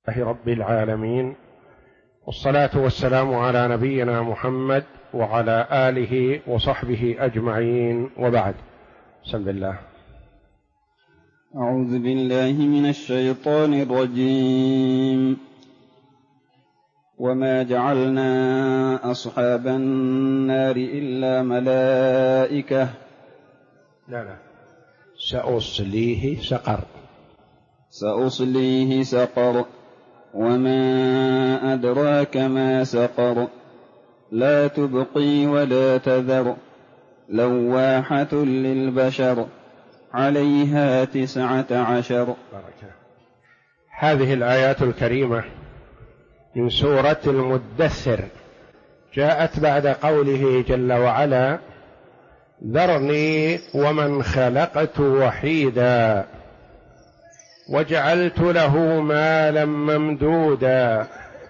لله رب العالمين، والصلاة والسلام على نبينا محمد وعلى آله وصحبه أجمعين، وبعد. بسم الله. أعوذ بالله من الشيطان الرجيم. وما جعلنا أصحاب النار إلا ملائكة. لا سأصليه سقر. وما أدراك ما سقر. لا تبقي ولا تذر. لواحة للبشر. عليها 19. هذه الآيات الكريمة من سورة المدثر جاءت بعد قوله جل وعلا: ذرني ومن خلقت وحيدا وجعلت له مالا ممدودا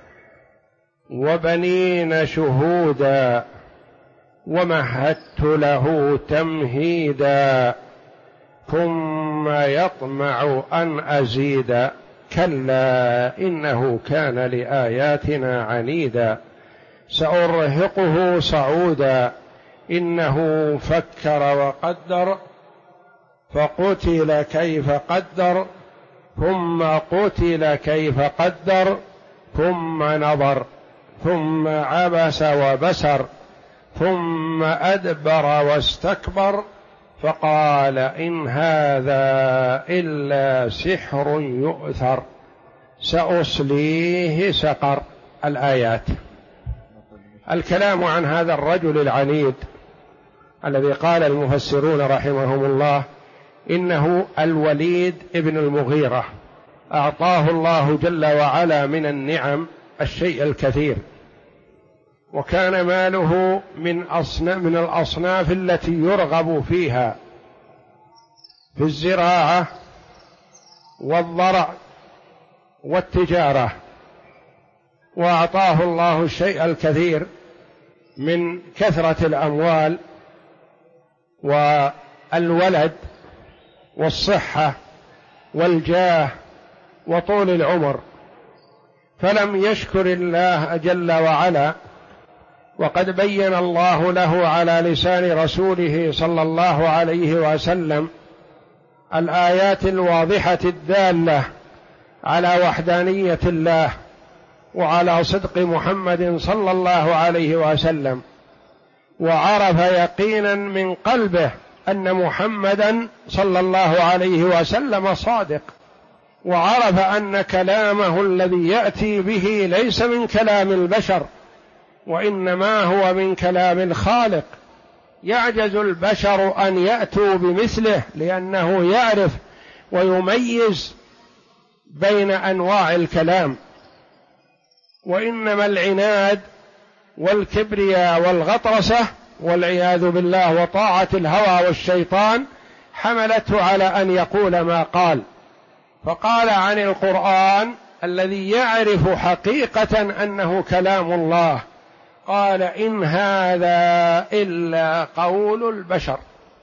وبنين شهودا ومهدت له تمهيدا ثم يطمع أن أزيد كلا إنه كان لآياتنا عنيدا سأرهقه صعودا إنه فكر وقدر فقتل كيف قدر ثم قتل كيف قدر ثم نظر ثم عبس وبسر ثم أدبر واستكبر فقال إن هذا إلا سحر يؤثر سأصليه سقر. الآيات. الكلام عن هذا الرجل العنيد الذي قال المفسرون رحمهم الله إنه الوليد ابن المغيرة، أعطاه الله جل وعلا من النعم الشيء الكثير، وكان ماله من الأصناف التي يرغب فيها في الزراعة والضرع والتجارة، وأعطاه الله الشيء الكثير من كثرة الأموال والولد والصحة والجاه وطول العمر، فلم يشكر الله جل وعلا. وقد بين الله له على لسان رسوله صلى الله عليه وسلم الآيات الواضحة الدالة على وحدانية الله وعلى صدق محمد صلى الله عليه وسلم، وعرف يقينا من قلبه أن محمدا صلى الله عليه وسلم صادق، وعرف أن كلامه الذي يأتي به ليس من كلام البشر وإنما هو من كلام الخالق. يعجز البشر أن يأتوا بمثله لأنه يعرف ويميز بين أنواع الكلام، وإنما العناد والكبرياء والغطرسة والعياذ بالله وطاعة الهوى والشيطان حملته على أن يقول ما قال. فقال عن القرآن الذي يعرف حقيقة أنه كلام الله، قال إن هذا إلا قول البشر،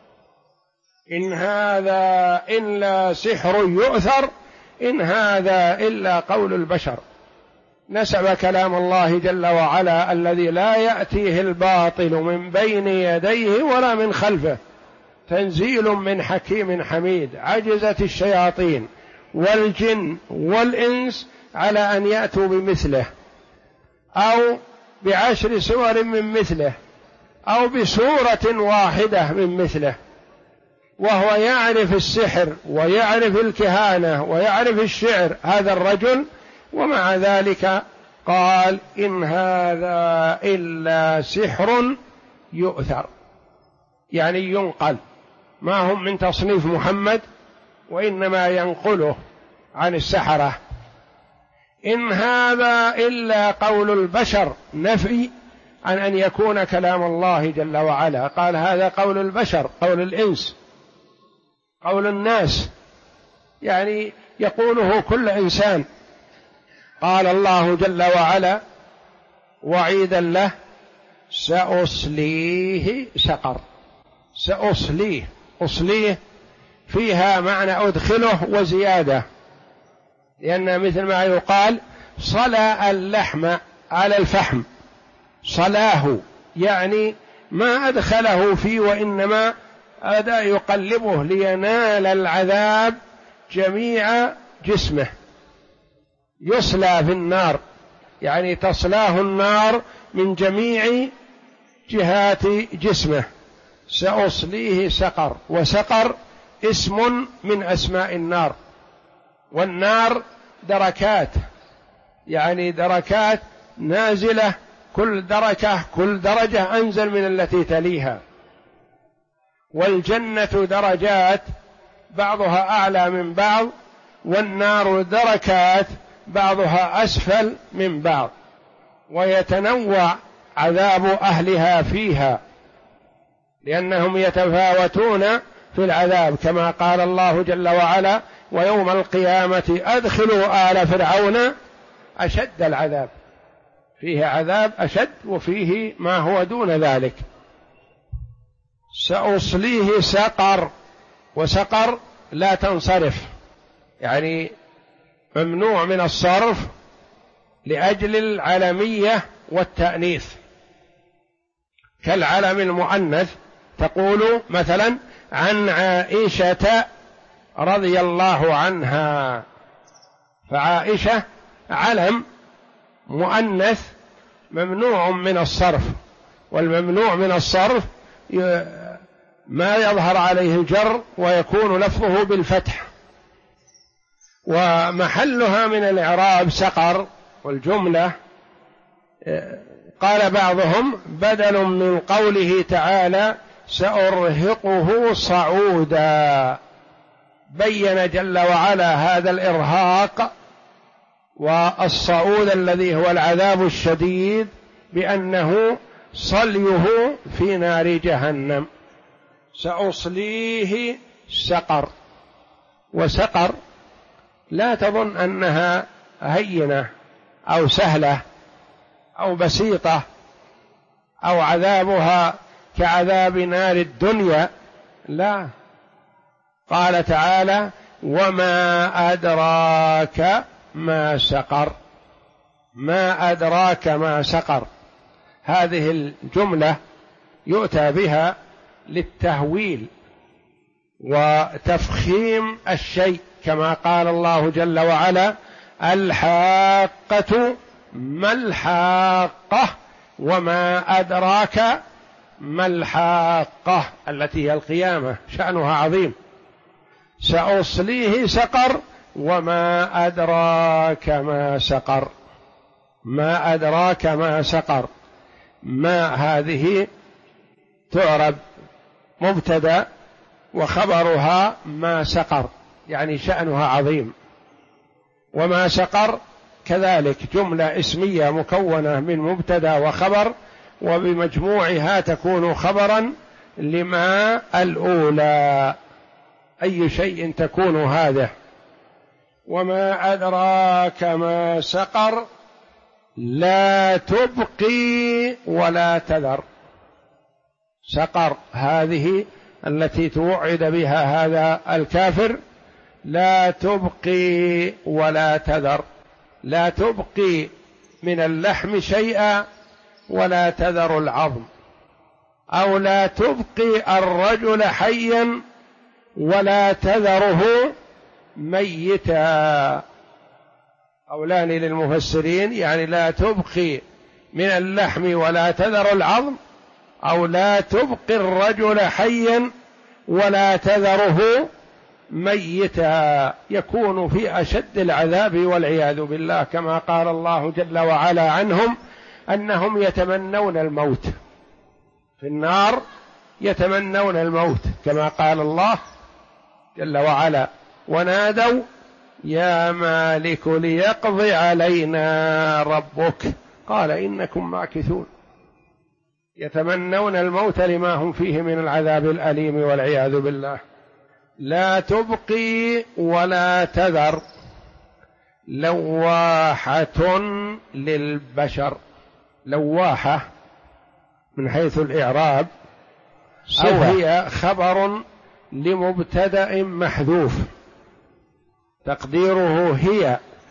إن هذا إلا سحر يؤثر، إن هذا إلا قول البشر. نسب كلام الله جل وعلا الذي لا يأتيه الباطل من بين يديه ولا من خلفه، تنزيل من حكيم حميد. عجزت الشياطين والجن والإنس على أن يأتوا بمثله أو ب10 سور من مثله أو بسورة واحدة من مثله، وهو يعرف السحر ويعرف الكهانة ويعرف الشعر هذا الرجل، ومع ذلك قال إن هذا إلا سحر يؤثر، يعني ينقل، ما هم من تصنيف محمد وإنما ينقله عن السحرة. إن هذا إلا قول البشر، نفي عن أن يكون كلام الله جل وعلا. قال هذا قول البشر، قول الإنس، قول الناس، يعني يقوله كل إنسان. قال الله جل وعلا وعيدا له سأصليه سقر. سأصليه، أصليه فيها معنى أدخله وزيادة، لأن مثل ما يقال صلى اللحم على الفحم، صلاه يعني ما أدخله فيه، وإنما أدى يقلبه لينال العذاب جميع جسمه. يصلى في النار يعني تصلاه النار من جميع جهات جسمه. سأصليه سقر، وسقر اسم من أسماء النار، والنار دركات، يعني دركات نازلة، كل درجة أنزل من التي تليها. والجنة درجات بعضها أعلى من بعض، والنار دركات بعضها أسفل من بعض، ويتنوع عذاب أهلها فيها لأنهم يتفاوتون في العذاب، كما قال الله جل وعلا: ويوم القيامة أدخلوا آل فرعون أشد العذاب. فيه عذاب أشد وفيه ما هو دون ذلك. سأصليه سقر، وسقر لا تنصرف، يعني ممنوع من الصرف لأجل العلمية والتأنيث، كالعلم المؤنث تقول مثلا عن عائشة رضي الله عنها، فعائشة علم مؤنث ممنوع من الصرف، والممنوع من الصرف ما يظهر عليه الجر ويكون لفظه بالفتح، ومحلها من الإعراب سقر. والجملة قال بعضهم بدل من قوله تعالى سأرهقه صعودا، بين جل وعلا هذا الإرهاق والصعود الذي هو العذاب الشديد بأنه صليه في نار جهنم. سأصليه سقر، وسقر لا تظن أنها هينة أو سهلة أو بسيطة أو عذابها كعذاب نار الدنيا، لا. قال تعالى وما أدراك ما سقر، ما أدراك ما سقر. هذه الجملة يؤتى بها للتهويل وتفخيم الشيء، كما قال الله جل وعلا الحاقة ما الحاقة وما أدراك ما الحاقة التي هي القيامة، شأنها عظيم. سأصليه سقر وما أدراك ما سقر، ما أدراك ما سقر. ما هذه تعرب مبتدأ وخبرها ما سقر، يعني شأنها عظيم. وما سقر كذلك جملة اسمية مكونة من مبتدأ وخبر، وبمجموعها تكون خبرا لما الأولى، أي شيء تكون هذا. وما أدراك ما سقر لا تبقي ولا تذر. سقر هذه التي توعد بها هذا الكافر لا تبقي ولا تذر، لا تبقي من اللحم شيئا ولا تذر العظم، أو لا تبقي الرجل حيا ولا تذره ميتا. قولان للمفسرين، يعني لا تبقي من اللحم ولا تذر العظم، أو لا تبقي الرجل حيا ولا تذره ميتا، يكون في أشد العذاب والعياذ بالله، كما قال الله جل وعلا عنهم أنهم يتمنون الموت في النار، يتمنون الموت، كما قال الله جل وعلا ونادوا يا مالك ليقضي علينا ربك قال إنكم ماكثون. يتمنون الموت لما هم فيه من العذاب الأليم والعياذ بالله. لا تبقي ولا تذر، لواحة للبشر. لواحة من حيث الإعراب أو هي خبر لمبتدأ محذوف، تقديره هي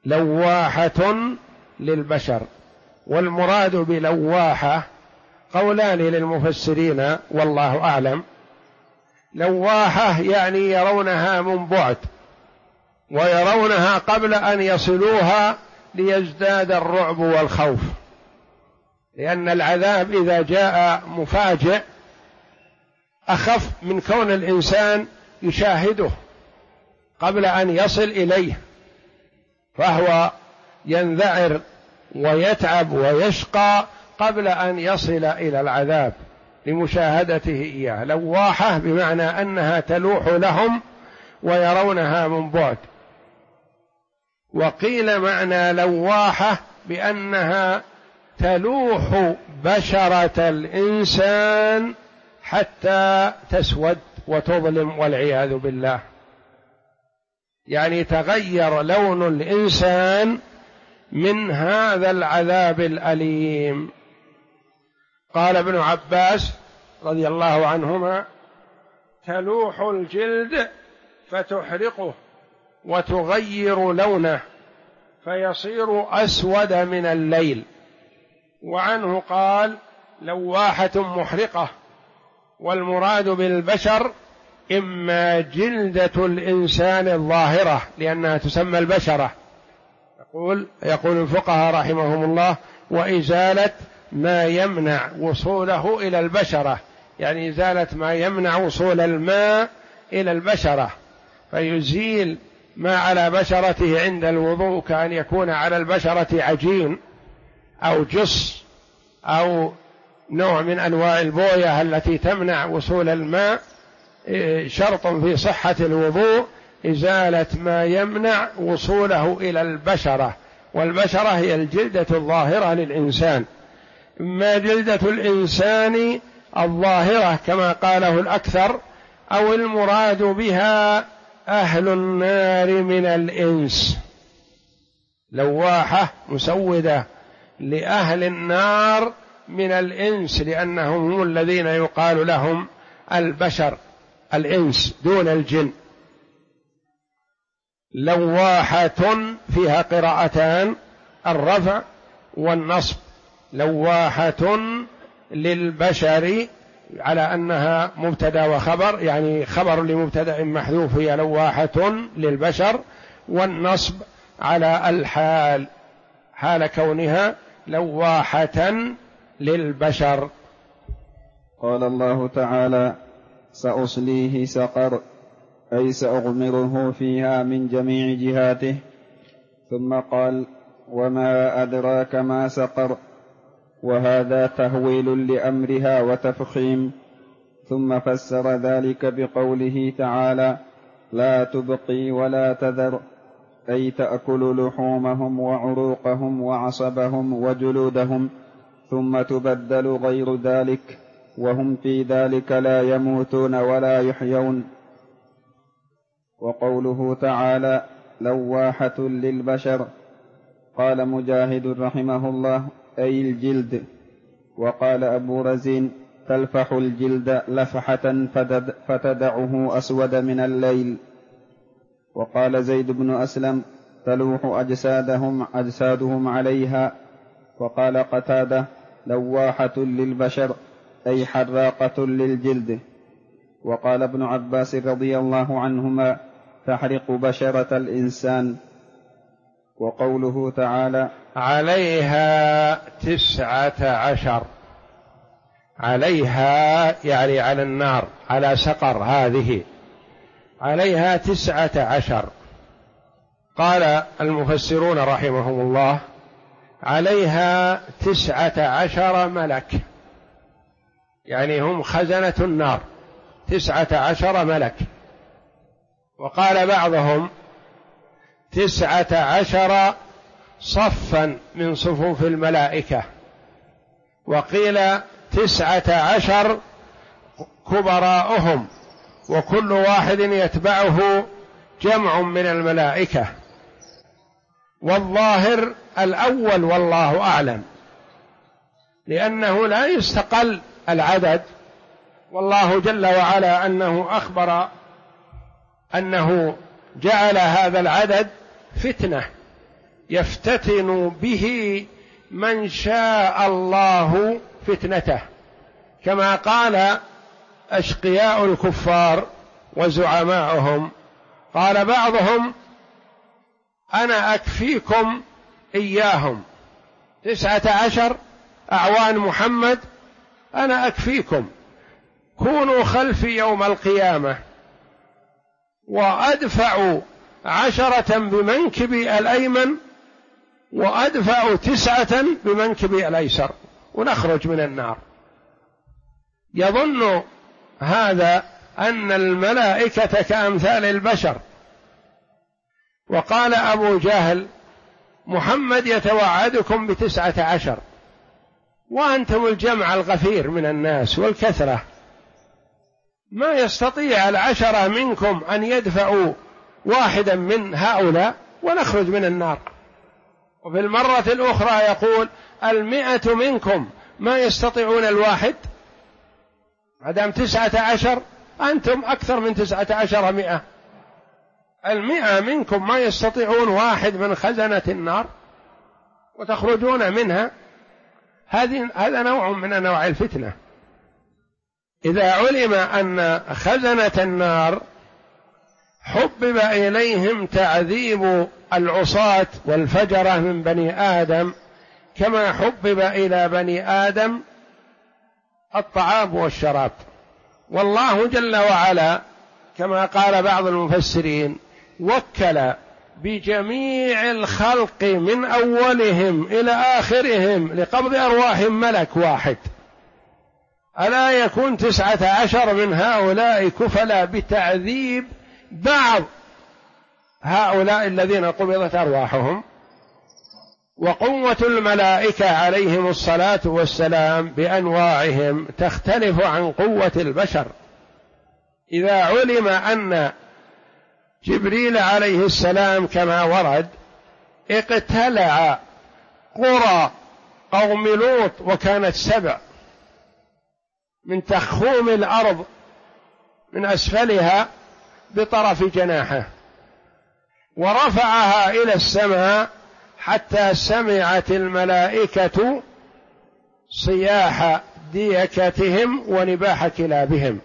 لواحة للبشر. والمراد بلواحة قولان للمفسرين والله أعلم. لواحة يعني يرونها من بعد ويرونها قبل أن يصلوها ليزداد الرعب والخوف، لأن العذاب إذا جاء مفاجئ أخف من كون الإنسان يشاهده قبل أن يصل إليه، فهو ينذعر ويتعب ويشقى قبل أن يصل إلى العذاب لمشاهدته إياه. لواحة بمعنى أنها تلوح لهم ويرونها من بعد. وقيل معنى لواحة بأنها تلوح بشرة الإنسان حتى تسود وتظلم والعياذ بالله، يعني تغير لون الإنسان من هذا العذاب الأليم. قال ابن عباس رضي الله عنهما: تلوح الجلد فتحرقه وتغير لونه فيصير أسود من الليل. وعنه قال: لواحة محرقة. والمراد بالبشر إما جلدة الإنسان الظاهرة لأنها تسمى البشرة، يقول الفقهاء رحمهم الله: وإزالة ما يمنع وصوله إلى البشرة، يعني إزالة ما يمنع وصول الماء إلى البشرة، فيزيل ما على بشرته عند الوضوء كأن يكون على البشرة عجين أو جص أو نوع من أنواع البوية التي تمنع وصول الماء. شرط في صحة الوضوء إزالة ما يمنع وصوله إلى البشرة، والبشرة هي الجلدة الظاهرة للإنسان، إما جلدة الإنسان الظاهرة كما قاله الأكثر، أو المراد بها أهل النار من الإنس. لواحة مسودة لأهل النار من الإنس، لأنهم هم الذين يقال لهم البشر الإنس دون الجن. لواحة فيها قراءتان: الرفع والنصب. لواحة للبشر على أنها مبتدأ وخبر، يعني خبر لمبتدأ محذوف، هي لواحة للبشر. والنصب على الحال، حال كونها لواحة للبشر. قال الله تعالى: سأصليه سقر، أي سأغمره فيها من جميع جهاته. ثم قال: وما أدراك ما سقر، وهذا تهويل لأمرها وتفخيم. ثم فسر ذلك بقوله تعالى: لا تبقي ولا تذر، أي تأكل لحومهم وعروقهم وعصبهم وجلودهم، ثم تبدل غير ذلك، وهم في ذلك لا يموتون ولا يحيون. وقوله تعالى: لواحة للبشر، قال مجاهد رحمه الله: أي الجلد. وقال أبو رزين: تلفح الجلد لفحة فتدعه أسود من الليل. وقال زيد بن أسلم: تلوح أجسادهم عليها. وقال قتادة: لواحة للبشر، أي حراقة للجلد. وقال ابن عباس رضي الله عنهما: تحرق بشرة الإنسان. وقوله تعالى: عليها 19، عليها يعني على النار، على سقر هذه، عليها 19. قال المفسرون رحمهم الله: عليها 19 ملك، يعني هم خزنة النار 19 ملك. وقال بعضهم 19 صفا من صفوف الملائكة. وقيل 19 كبراءهم، وكل واحد يتبعه جمع من الملائكة. والظاهر الأول والله أعلم، لأنه لا يستقل العدد، والله جل وعلا أنه أخبر أنه جعل هذا العدد فتنة يفتتن به من شاء الله فتنته، كما قال أشقياء الكفار وزعماؤهم، قال بعضهم أنا أكفيكم إياهم 19 أعوان محمد، أنا أكفيكم، كونوا خلفي يوم القيامة وأدفع 10 بمنكبي الأيمن وأدفع 9 بمنكبي الأيسر ونخرج من النار. يظن هذا أن الملائكة كأمثال البشر. وقال أبو جهل محمد يتوعدكم ب19 وأنتم الجمع الغفير من الناس والكثرة، ما يستطيع 10 منكم أن يدفعوا واحدا من هؤلاء ونخرج من النار. وفي المرة الأخرى يقول 100 منكم ما يستطيعون الواحد، مادام 19 أنتم أكثر من 19 100، 100 منكم ما يستطيعون واحد من خزنة النار وتخرجون منها. هذا نوع من أنواع الفتنة. إذا علم أن خزنة النار حبب إليهم تعذيب العصاة والفجرة من بني آدم كما حبب إلى بني آدم الطعام والشراب. والله جل وعلا كما قال بعض المفسرين وكل بجميع الخلق من أولهم إلى آخرهم لقبض أرواحهم ملك واحد، ألا يكون 19 من هؤلاء كفلا بتعذيب بعض هؤلاء الذين قبضت أرواحهم. وقوة الملائكة عليهم الصلاة والسلام بأنواعهم تختلف عن قوة البشر. إذا علم أن جبريل عليه السلام كما ورد اقتلع قرى قوم لوط وكانت 7 من تخوم الأرض من أسفلها بطرف جناحه، ورفعها إلى السماء حتى سمعت الملائكة صياح ديكتهم ونباح كلابهم،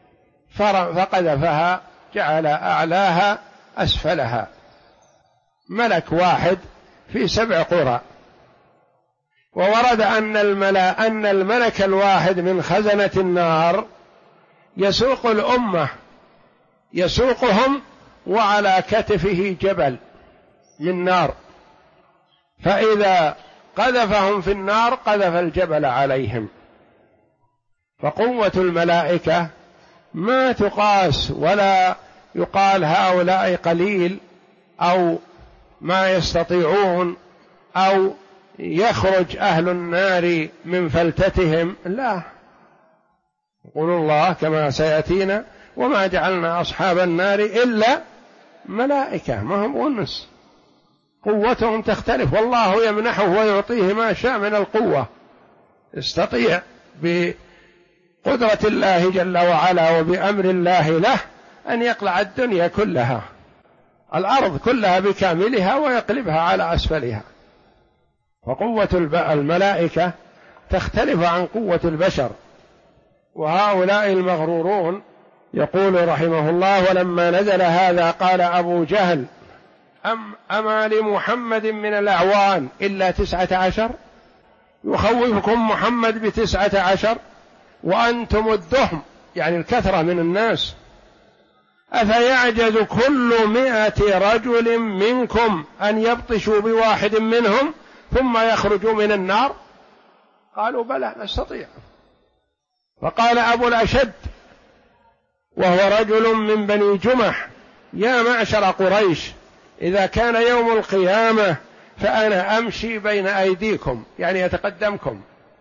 فقذفها جعل أعلاها أسفلها، ملك واحد في 7 قرى. وورد أن الملك الواحد من خزنة النار يسوق الأمة، يسوقهم وعلى كتفه جبل من نار، فإذا قذفهم في النار قذف الجبل عليهم. فقوة الملائكة ما تقاس، ولا يقال هؤلاء قليل أو ما يستطيعون أو يخرج أهل النار من فلتتهم، لا. يقول الله كما سيأتينا وما جعلنا أصحاب النار إلا ملائكة، ما هم أنس، قوتهم تختلف، والله يمنحه ويعطيه ما شاء من القوة، يستطيع بقدرة الله جل وعلا وبأمر الله له أن يقلع الدنيا كلها، الأرض كلها بكاملها ويقلبها على أسفلها. وقوة الملائكة تختلف عن قوة البشر. وهؤلاء المغرورون يقول رحمه الله الله نزل هذا قال أبو جهل أما لمحمد من الأعوان إلا 19 يخوفكم محمد ب19 وأنتم الدهم يعني الكثرة من الناس، أفيعجز كل 100 رجل منكم أن يبطشوا بواحد منهم ثم يخرجوا من النار؟ قالوا بلى نستطيع. فقال أبو الأشد وهو رجل من بني جمح يا معشر قريش إذا كان يوم القيامة فأنا أمشي بين أيديكم يعني يتقدمكم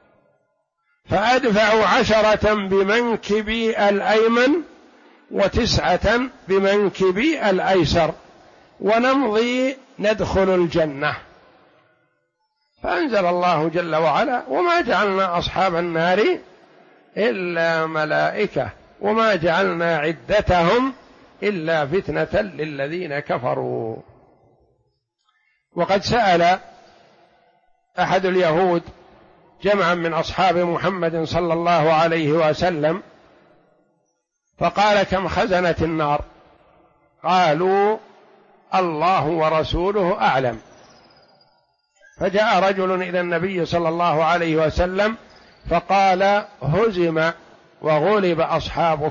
فأدفع 10 بمنكبي الأيمن و9 بمنكبي الأيسر ونمضي ندخل الجنة. فأنزل الله جل وعلا وما جعلنا أصحاب النار إلا ملائكة وما جعلنا عدتهم إلا فتنة للذين كفروا. وقد سأل أحد اليهود جمعا من أصحاب محمد صلى الله عليه وسلم فقال: كم خزنة النار؟ قالوا: الله ورسوله أعلم. فجاء رجل إلى النبي صلى الله عليه وسلم فقال: هزم وغلب أصحابك.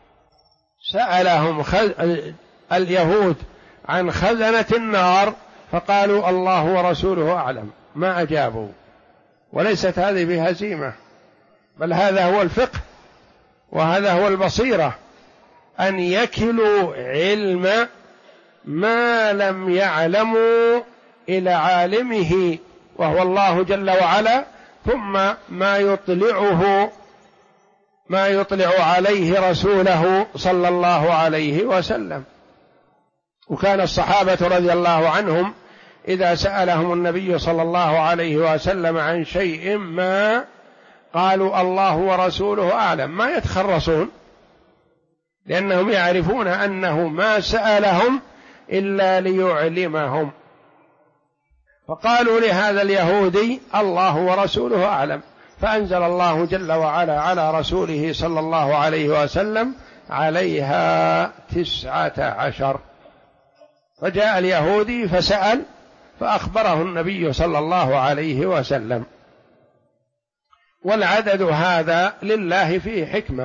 سألهم اليهود عن خزنة النار فقالوا: الله ورسوله أعلم، ما أجابوا. وليست هذه بهزيمة، بل هذا هو الفقه وهذا هو البصيرة، أن يكلوا علم ما لم يعلموا إلى عالمه وهو الله جل وعلا، ثم ما يطلع عليه رسوله صلى الله عليه وسلم. وكان الصحابة رضي الله عنهم إذا سألهم النبي صلى الله عليه وسلم عن شيء ما قالوا: الله ورسوله أعلم، ما يتخرصون، لأنهم يعرفون أنه ما سألهم إلا ليعلمهم. فقالوا لهذا اليهودي: الله ورسوله أعلم، فأنزل الله جل وعلا على رسوله صلى الله عليه وسلم: عليها 19. فجاء اليهودي فسأل فأخبره النبي صلى الله عليه وسلم. والعدد هذا لله فيه حكمة،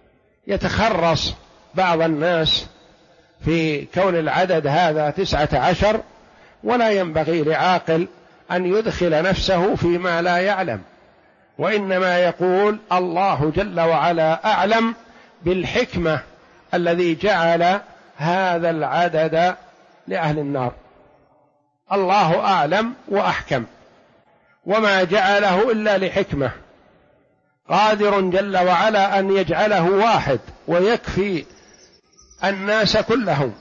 يتخرص بعض الناس في كون العدد هذا 19، ولا ينبغي لعاقل أن يدخل نفسه فيما لا يعلم، وإنما يقول: الله جل وعلا أعلم بالحكمة الذي جعل هذا العدد لأهل النار، الله أعلم وأحكم، وما جعله إلا لحكمة، قادر جل وعلا أن يجعله 1 ويكفي الناس كلهم،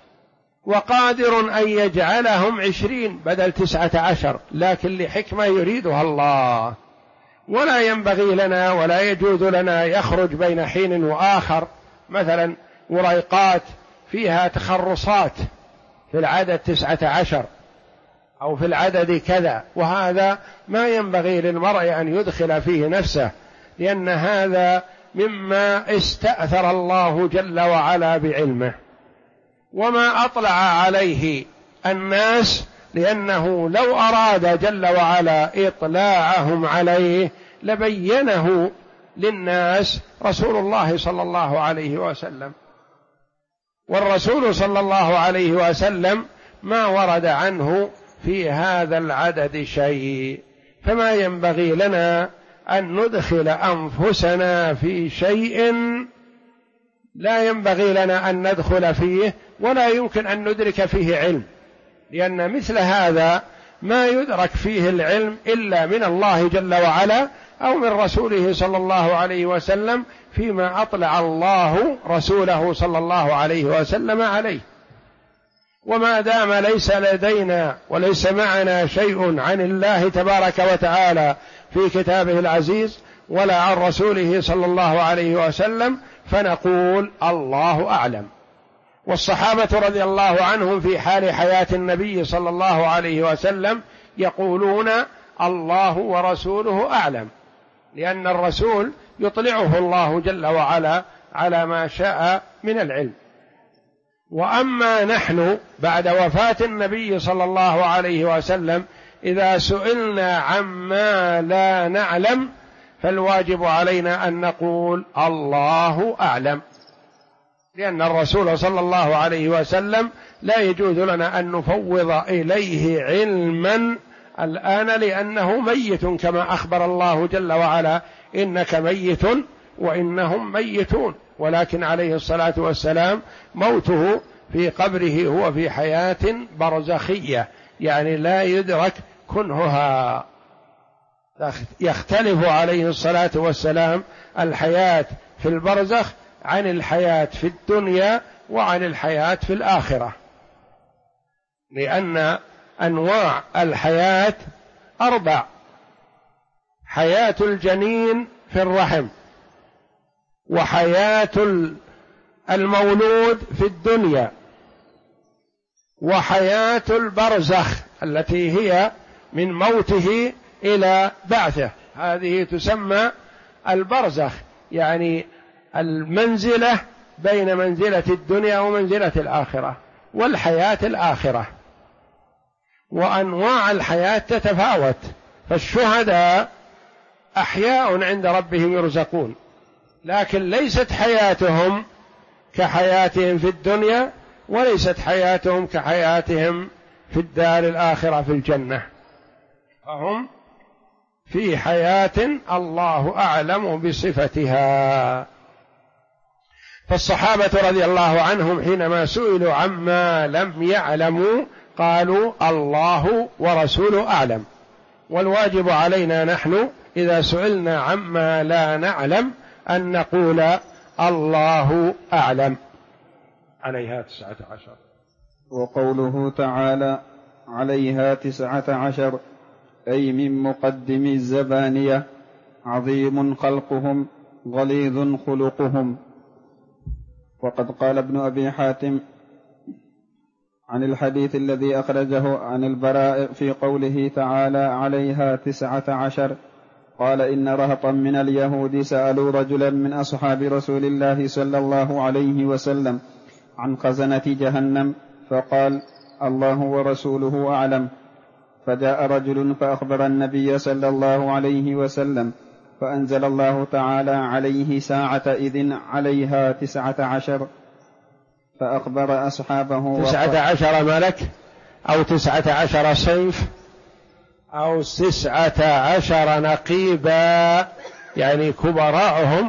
وقادر أن يجعلهم 20 بدل 19، لكن لحكمة يريدها الله. ولا ينبغي لنا ولا يجوز لنا يخرج بين حين وآخر مثلا وريقات فيها تخرصات في العدد 19 أو في العدد كذا، وهذا ما ينبغي للمرء أن يدخل فيه نفسه، لأن هذا مما استأثر الله جل وعلا بعلمه وما أطلع عليه الناس، لأنه لو أراد جل وعلا إطلاعهم عليه لبينه للناس رسول الله صلى الله عليه وسلم. والرسول صلى الله عليه وسلم ما ورد عنه في هذا العدد شيء، فما ينبغي لنا أن ندخل أنفسنا في شيء لا ينبغي لنا أن ندخل فيه ولا يمكن أن ندرك فيه علم، لأن مثل هذا ما يدرك فيه العلم إلا من الله جل وعلا أو من رسوله صلى الله عليه وسلم فيما أطلع الله رسوله صلى الله عليه وسلم عليه. وما دام ليس لدينا وليس معنا شيء عن الله تبارك وتعالى في كتابه العزيز ولا عن رسوله صلى الله عليه وسلم فنقول الله أعلم. والصحابة رضي الله عنهم في حال حياة النبي صلى الله عليه وسلم يقولون الله ورسوله أعلم، لأن الرسول يطلعه الله جل وعلا على ما شاء من العلم. وأما نحن بعد وفاة النبي صلى الله عليه وسلم إذا سئلنا عما لا نعلم فالواجب علينا أن نقول الله أعلم، لأن الرسول صلى الله عليه وسلم لا يجوز لنا أن نفوض إليه علما الآن لأنه ميت، كما أخبر الله جل وعلا: إنك ميت وإنهم ميتون. ولكن عليه الصلاة والسلام موته في قبره هو في حياة برزخية، يعني لا يدرك كنهها، يختلف عليه الصلاة والسلام الحياة في البرزخ عن الحياة في الدنيا وعن الحياة في الآخرة، لأن أنواع الحياة 4: حياة الجنين في الرحم، وحياة المولود في الدنيا، وحياة البرزخ التي هي من موته إلى بعثه، هذه تسمى البرزخ، يعني المنزلة بين منزلة الدنيا ومنزلة الآخرة، والحياة الآخرة. وأنواع الحياة تتفاوت، فالشهداء أحياء عند ربهم يرزقون، لكن ليست حياتهم كحياتهم في الدنيا، وليست حياتهم كحياتهم في الدار الآخرة في الجنة، فهم في حياة الله أعلم بصفتها. فالصحابة رضي الله عنهم حينما سئلوا عما لم يعلموا قالوا الله ورسوله أعلم، والواجب علينا نحن إذا سئلنا عما لا نعلم أن نقول الله أعلم. عليها 19. وقوله تعالى عليها 19 أي من مقدم الزبانية، عظيم خلقهم غليظ خلقهم. وقد قال ابن أبي حاتم عن الحديث الذي أخرجه عن البراء في قوله تعالى عليها 19 قال إن رهطا من اليهود سألوا رجلا من أصحاب رسول الله صلى الله عليه وسلم عن خزنة جهنم فقال الله ورسوله أعلم. فجاء رجل فأخبر النبي صلى الله عليه وسلم فأنزل الله تعالى عليه ساعة إذن عليها 19 فأخبر أصحابه 19 ملك أو 19 صنف أو 19 نقيبا، يعني كبراءهم.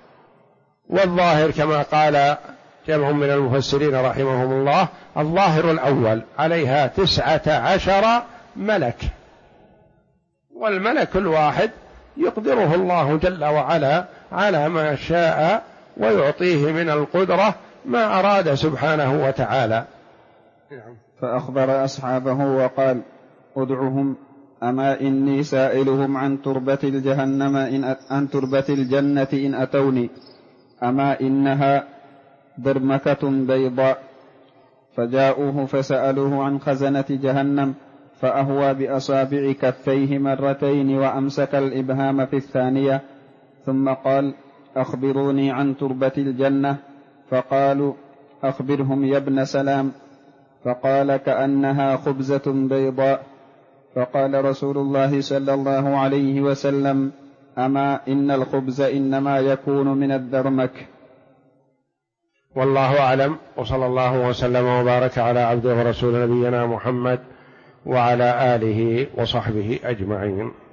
والظاهر كما قال جمع من المفسرين رحمهم الله الظاهر الأول عليها 19 ملك، والملك الواحد يقدره الله جل وعلا على ما شاء ويعطيه من القدرة ما أراد سبحانه وتعالى. فأخبر أصحابه وقال ادعهم أما إني سائلهم عن تربة الجنة إن أتوني، أما إنها درمكة بيضاء. فجاءوه فسألوه عن خزنة جهنم فأهوى بأصابع كفيه مرتين وأمسك الإبهام في الثانية، ثم قال أخبروني عن تربة الجنة. فقالوا أخبرهم يا ابن سلام. فقال كأنها خبزة بيضاء. فقال رسول الله صلى الله عليه وسلم أما إن الخبز إنما يكون من الدرمك. والله أعلم، وصلى الله وسلم وبارك على عبده ورسول نبينا محمد وعلى آله وصحبه أجمعين.